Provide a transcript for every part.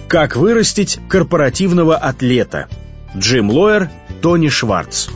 Как вырастить корпоративного атлета? Джим Лойер, Тони Шварц.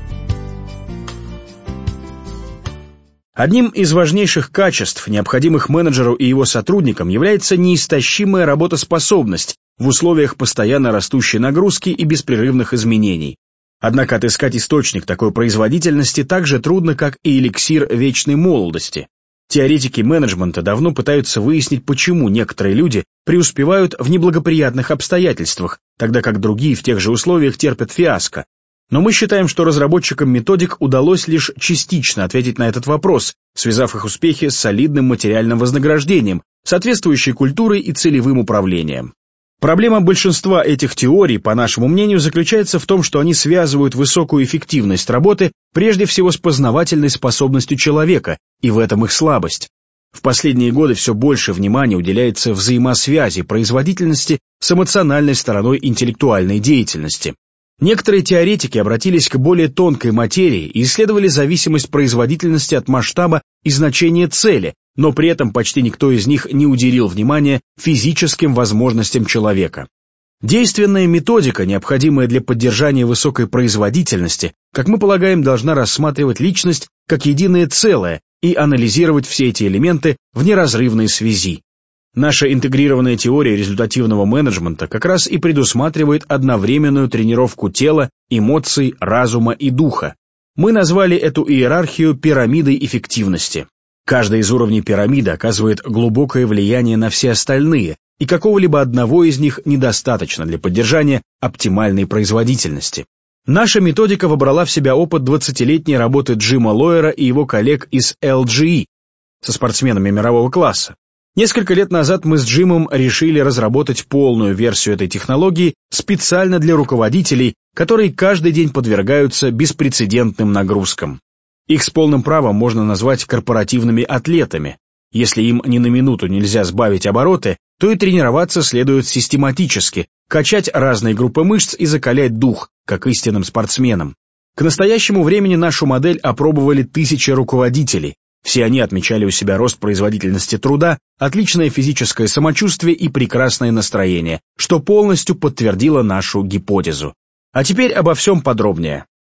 Одним из важнейших качеств, необходимых менеджеру и его сотрудникам, является неистощимая работоспособность в условиях постоянно растущей нагрузки и беспрерывных изменений. Однако отыскать источник такой производительности так же трудно, как и эликсир вечной молодости. Теоретики менеджмента давно пытаются выяснить, почему некоторые люди преуспевают в неблагоприятных обстоятельствах, тогда как другие в тех же условиях терпят фиаско. Но мы считаем, что разработчикам методик удалось лишь частично ответить на этот вопрос, связав их успехи с солидным материальным вознаграждением, соответствующей культурой и целевым управлением. Проблема большинства этих теорий, по нашему мнению, заключается в том, что они связывают высокую эффективность работы прежде всего с познавательной способностью человека, и в этом их слабость. В последние годы все больше внимания уделяется взаимосвязи производительности с эмоциональной стороной интеллектуальной деятельности. Некоторые теоретики обратились к более тонкой материи и исследовали зависимость производительности от масштаба и значения цели, но при этом почти никто из них не уделил внимания физическим возможностям человека. Действенная методика, необходимая для поддержания высокой производительности, как мы полагаем, должна рассматривать личность как единое целое и анализировать все эти элементы в неразрывной связи. Наша интегрированная теория результативного менеджмента как раз и предусматривает одновременную тренировку тела, эмоций, разума и духа. Мы назвали эту иерархию пирамидой эффективности. Каждый из уровней пирамиды оказывает глубокое влияние на все остальные, и какого-либо одного из них недостаточно для поддержания оптимальной производительности. Наша методика вобрала в себя опыт 20-летней работы Джима Лойера и его коллег из LGE, со спортсменами мирового класса. Несколько лет назад мы с Джимом решили разработать полную версию этой технологии специально для руководителей, которые каждый день подвергаются беспрецедентным нагрузкам. Их с полным правом можно назвать корпоративными атлетами. Если им ни на минуту нельзя сбавить обороты, то и тренироваться следует систематически, качать разные группы мышц и закалять дух, как истинным спортсменам. К настоящему времени нашу модель опробовали тысячи руководителей. Все они отмечали у себя рост производительности труда, отличное физическое самочувствие и прекрасное настроение, что полностью подтвердило нашу гипотезу. А теперь обо всем подробнее.